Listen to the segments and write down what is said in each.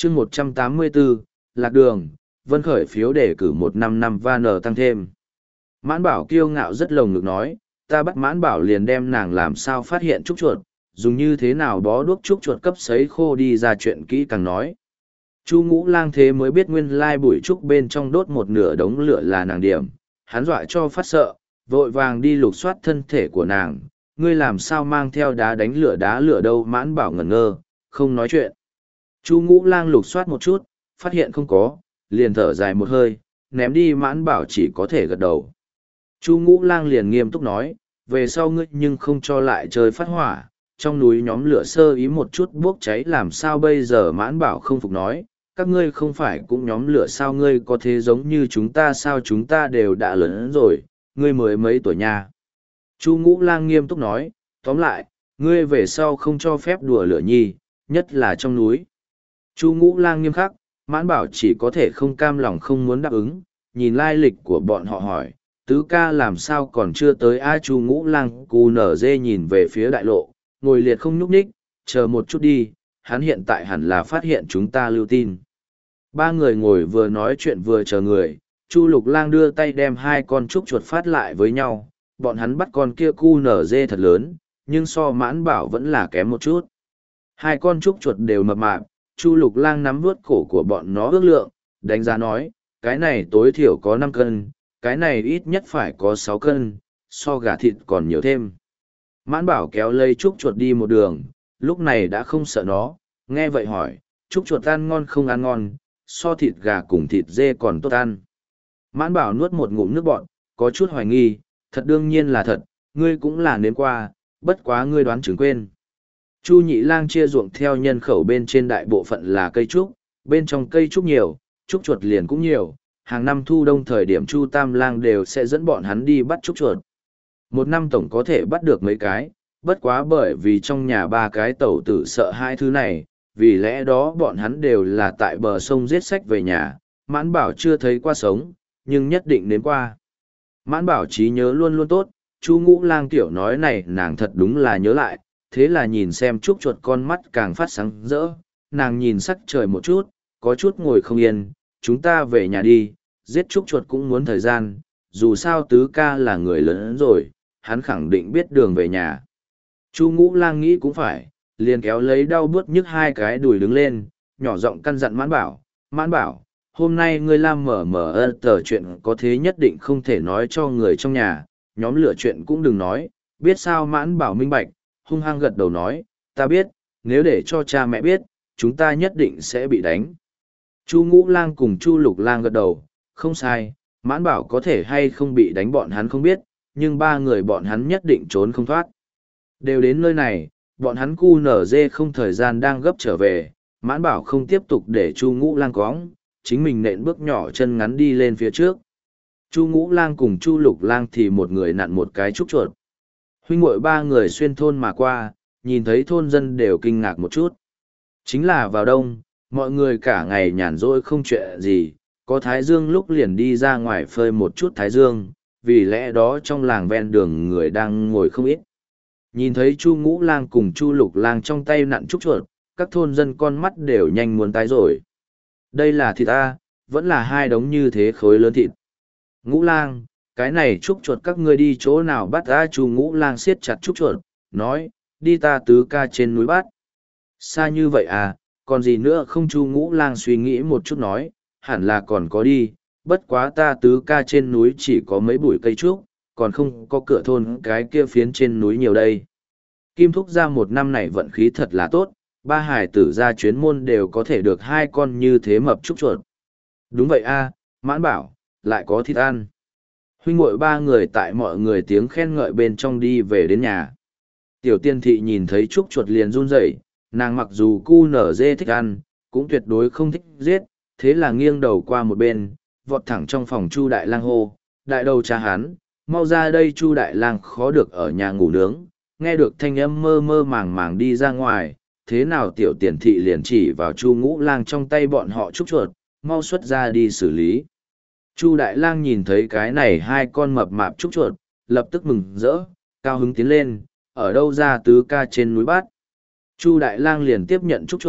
chương 184, lạc đường, Vân khởi phiếu đề cử 155 van tăng thêm. Mãn Bảo kiêu ngạo rất lồng ngực nói, ta bắt Mãn Bảo liền đem nàng làm sao phát hiện trúc chuột, dùng như thế nào bó đuốc trúc chuột cấp sấy khô đi ra chuyện kỹ càng nói. Chu Ngũ Lang thế mới biết nguyên lai bụi trúc bên trong đốt một nửa đống lửa là nàng điểm, hắn dọa cho phát sợ, vội vàng đi lục soát thân thể của nàng, ngươi làm sao mang theo đá lửa đâu. Mãn Bảo ngẩn ngơ, không nói chuyện. Chu Ngũ Lang lục soát một chút, phát hiện không có, liền thở dài một hơi, ném đi. Mãn Bảo chỉ có thể gật đầu. Chu Ngũ Lang liền nghiêm túc nói, về sau ngươi nhưng không cho lại chơi phát hỏa, trong núi nhóm lửa sơ ý một chút bốc cháy làm sao bây giờ. Mãn Bảo không phục nói, các ngươi không phải cũng nhóm lửa sao, ngươi có thế giống như chúng ta sao, chúng ta đều đã lớn rồi, ngươi mới mấy tuổi nha. Chu Ngũ Lang nghiêm túc nói, tóm lại, ngươi về sau không cho phép đùa lửa nhi, nhất là trong núi. Chu Ngũ Lang nghiêm khắc, Mãn Bảo chỉ có thể không cam lòng không muốn đáp ứng, nhìn lai lịch của bọn họ hỏi, tứ ca làm sao còn chưa tới a. Chu Ngũ Lang cù nở dê nhìn về phía đại lộ, ngồi liệt không nhúc nhích, chờ một chút đi, hắn hiện tại hẳn là phát hiện chúng ta lưu tin. Ba người ngồi vừa nói chuyện vừa chờ người, Chu Lục Lang đưa tay đem hai con trúc chuột phát lại với nhau, bọn hắn bắt con kia cu nở dê thật lớn, nhưng so Mãn Bảo vẫn là kém một chút. Hai con trúc chuột đều mập mạp, Chu Lục Lang nắm vuốt cổ của bọn nó ước lượng, đánh giá nói, cái này tối thiểu có 5 cân, cái này ít nhất phải có 6 cân, so gà thịt còn nhiều thêm. Mãn Bảo kéo lấy trúc chuột đi một đường, lúc này đã không sợ nó, nghe vậy hỏi, trúc chuột ăn ngon không ăn ngon, so thịt gà cùng thịt dê còn tốt ăn. Mãn Bảo nuốt một ngụm nước bọt, có chút hoài nghi, thật đương nhiên là thật, ngươi cũng là nếm qua, bất quá ngươi đoán chừng quên. Chu Nhị Lang chia ruộng theo nhân khẩu bên trên đại bộ phận là cây trúc, bên trong cây trúc nhiều, trúc chuột liền cũng nhiều, hàng năm thu đông thời điểm Chu Tam Lang đều sẽ dẫn bọn hắn đi bắt trúc chuột. Một năm tổng có thể bắt được mấy cái, bất quá bởi vì trong nhà ba cái tẩu tử sợ hai thứ này, vì lẽ đó bọn hắn đều là tại bờ sông giết sách về nhà. Mãn Bảo chưa thấy qua sống, nhưng nhất định đến qua. Mãn Bảo trí nhớ luôn luôn tốt, Chu Ngũ Lang tiểu nói này nàng thật đúng là nhớ lại, thế là nhìn xem trúc chuột con mắt càng phát sáng rỡ, nàng nhìn sắc trời một chút, có chút ngồi không yên, chúng ta về nhà đi, giết trúc chuột cũng muốn thời gian, dù sao tứ ca là người lớn rồi, hắn khẳng định biết đường về nhà. Chu Ngũ Lang nghĩ cũng phải, liền kéo lấy đau bứt nhức hai cái đùi đứng lên, nhỏ giọng căn dặn Mãn Bảo, hôm nay ngươi làm mở tờ chuyện có thế nhất định không thể nói cho người trong nhà, nhóm lửa chuyện cũng đừng nói, biết sao. Mãn Bảo minh bạch, hung hăng gật đầu nói, ta biết, nếu để cho cha mẹ biết, chúng ta nhất định sẽ bị đánh. Chu Ngũ Lang cùng Chu Lục Lang gật đầu, không sai, Mãn Bảo có thể hay không bị đánh bọn hắn không biết, nhưng ba người bọn hắn nhất định trốn không thoát. Đều đến nơi này, bọn hắn cu nở dê không thời gian đang gấp trở về, Mãn Bảo không tiếp tục để Chu Ngũ Lang cóng, chính mình nện bước nhỏ chân ngắn đi lên phía trước. Chu Ngũ Lang cùng Chu Lục Lang thì một người nặn một cái trúc chuột. Huynh muội ba người xuyên thôn mà qua, nhìn thấy thôn dân đều kinh ngạc một chút. Chính là vào đông, mọi người cả ngày nhàn rỗi không chuyện gì, có thái dương lúc liền đi ra ngoài phơi một chút thái dương, vì lẽ đó trong làng ven đường người đang ngồi không ít. Nhìn thấy Chu Ngũ Lang cùng Chu Lục Lang trong tay nặn trúc chuột, các thôn dân con mắt đều nhanh muốn tái rồi. Đây là thịt a, vẫn là hai đống như thế khối lớn thịt. Ngũ Lang, cái này trúc chuột các ngươi đi chỗ nào bắt a? Chu Ngũ Lang siết chặt trúc chuột, nói, đi ta tứ ca trên núi bắt. Xa như vậy à, còn gì nữa không? Chu Ngũ Lang suy nghĩ một chút nói, hẳn là còn có đi, bất quá ta tứ ca trên núi chỉ có mấy bụi cây trúc, còn không có cửa thôn cái kia phiến trên núi nhiều đây. Kim Thúc ra một năm này vận khí thật là tốt, ba hải tử ra chuyến môn đều có thể được hai con như thế mập trúc chuột. Đúng vậy a, Mãn Bảo, lại có thịt ăn. Huynh muội ba người tại mọi người tiếng khen ngợi bên trong đi về đến nhà. Tiểu Tiên Thị nhìn thấy trúc chuột liền run rẩy, nàng mặc dù cu nở dê thích ăn, cũng tuyệt đối không thích giết, thế là nghiêng đầu qua một bên, vọt thẳng trong phòng Chu Đại Lang hô, đại đầu cha hắn, mau ra đây. Chu Đại Lang khó được ở nhà ngủ nướng, nghe được thanh âm mơ mơ màng màng đi ra ngoài, thế nào Tiểu Tiền Thị liền chỉ vào Chu Ngũ Lang trong tay bọn họ trúc chuột, mau xuất ra đi xử lý. Chu Đại Lang nhìn thấy cái này hai con mập mạp trúc chuột, lập tức mừng rỡ, cao hứng tiến lên, ở đâu ra tứ ca trên núi bắt. Chu Đại Lang liền tiếp nhận trúc chuột,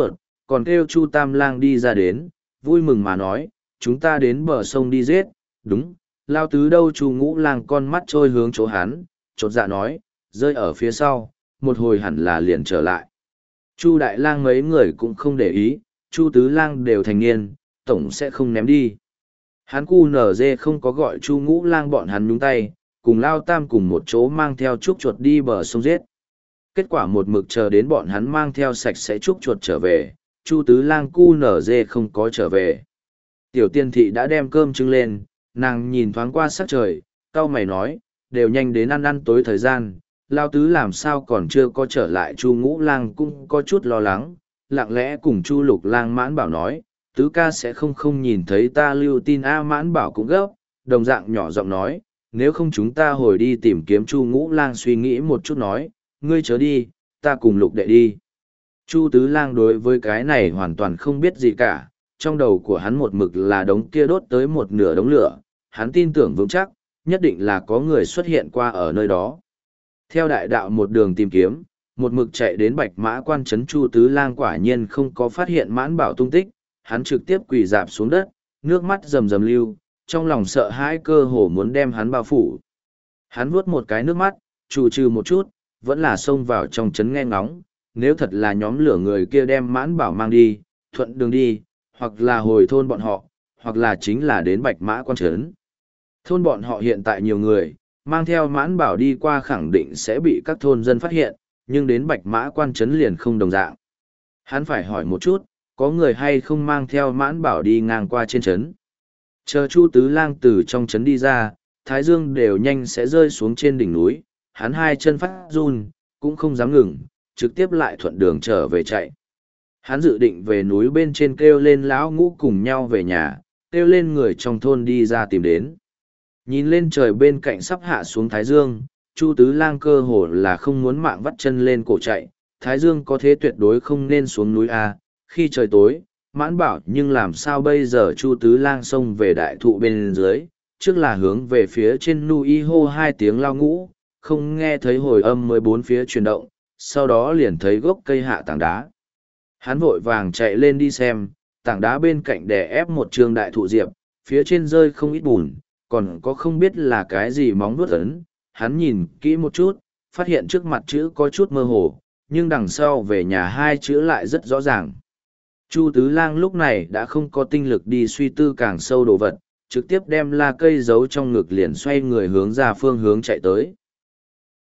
còn kêu Chu Tam Lang đi ra đến, vui mừng mà nói, chúng ta đến bờ sông đi giết, đúng, lao tứ đâu. Chu Ngũ Lang con mắt trôi hướng chỗ hắn, chột dạ nói, rơi ở phía sau, một hồi hẳn là liền trở lại. Chu Đại Lang mấy người cũng không để ý, Chu Tứ Lang đều thành niên, tổng sẽ không ném đi. Hắn cu nở dê không có gọi Chu Ngũ Lang bọn hắn nhúng tay, cùng Lao Tam cùng một chỗ mang theo trúc chuột đi bờ sông giết. Kết quả một mực chờ đến bọn hắn mang theo sạch sẽ trúc chuột trở về, Chu Tứ Lang cu nở dê không có trở về. Tiểu Tiên Thị đã đem cơm trưng lên, nàng nhìn thoáng qua sắc trời, cau mày nói, đều nhanh đến ăn tối thời gian, Lao Tứ làm sao còn chưa có trở lại. Chu Ngũ Lang cũng có chút lo lắng, lặng lẽ cùng Chu Lục Lang Mãn Bảo nói, Tứ ca sẽ không nhìn thấy ta lưu tin a. Mãn Bảo cũng gấp, đồng dạng nhỏ giọng nói, nếu không chúng ta hồi đi tìm kiếm. Chu Ngũ Lang suy nghĩ một chút nói, ngươi chớ đi, ta cùng Lục đệ đi. Chu Tứ Lang đối với cái này hoàn toàn không biết gì cả, trong đầu của hắn một mực là đống kia đốt tới một nửa đống lửa, hắn tin tưởng vững chắc, nhất định là có người xuất hiện qua ở nơi đó. Theo đại đạo một đường tìm kiếm, một mực chạy đến Bạch Mã Quan trấn. Chu Tứ Lang quả nhiên không có phát hiện Mãn Bảo tung tích, hắn trực tiếp quỳ rạp xuống đất, nước mắt rầm rầm lưu, trong lòng sợ hãi cơ hồ muốn đem hắn bao phủ. Hắn vuốt một cái nước mắt, trù trừ một chút, vẫn là xông vào trong trấn nghe ngóng, nếu thật là nhóm lửa người kia đem Mãn Bảo mang đi, thuận đường đi, hoặc là hồi thôn bọn họ, hoặc là chính là đến Bạch Mã Quan trấn. Thôn bọn họ hiện tại nhiều người, mang theo Mãn Bảo đi qua khẳng định sẽ bị các thôn dân phát hiện, nhưng đến Bạch Mã Quan trấn liền không đồng dạng. Hắn phải hỏi một chút, có người hay không mang theo Mãn Bảo đi ngang qua trên trấn. Chờ Chu Tứ Lang từ trong trấn đi ra, thái dương đều nhanh sẽ rơi xuống trên đỉnh núi, hắn hai chân phát run, cũng không dám ngừng, trực tiếp lại thuận đường trở về chạy. Hắn dự định về núi bên trên kêu lên lão Ngũ cùng nhau về nhà, kêu lên người trong thôn đi ra tìm đến. Nhìn lên trời bên cạnh sắp hạ xuống thái dương, Chu Tứ Lang cơ hồ là không muốn mạng vắt chân lên cổ chạy, thái dương có thế tuyệt đối không nên xuống núi a. Khi trời tối, Mãn Bảo nhưng làm sao bây giờ. Chu Tứ Lang xông về đại thụ bên dưới, trước là hướng về phía trên núi hô hai tiếng lao Ngũ, không nghe thấy hồi âm mới bốn phía chuyển động, sau đó liền thấy gốc cây hạ tảng đá. Hắn vội vàng chạy lên đi xem, tảng đá bên cạnh đè ép một trường đại thụ diệp, phía trên rơi không ít bùn, còn có không biết là cái gì móng vuốt ấn. Hắn nhìn kỹ một chút, phát hiện trước mặt chữ có chút mơ hồ, nhưng đằng sau về nhà hai chữ lại rất rõ ràng. Chu Tứ Lang lúc này đã không có tinh lực đi suy tư càng sâu đồ vật, trực tiếp đem la cây giấu trong ngực liền xoay người hướng ra phương hướng chạy tới.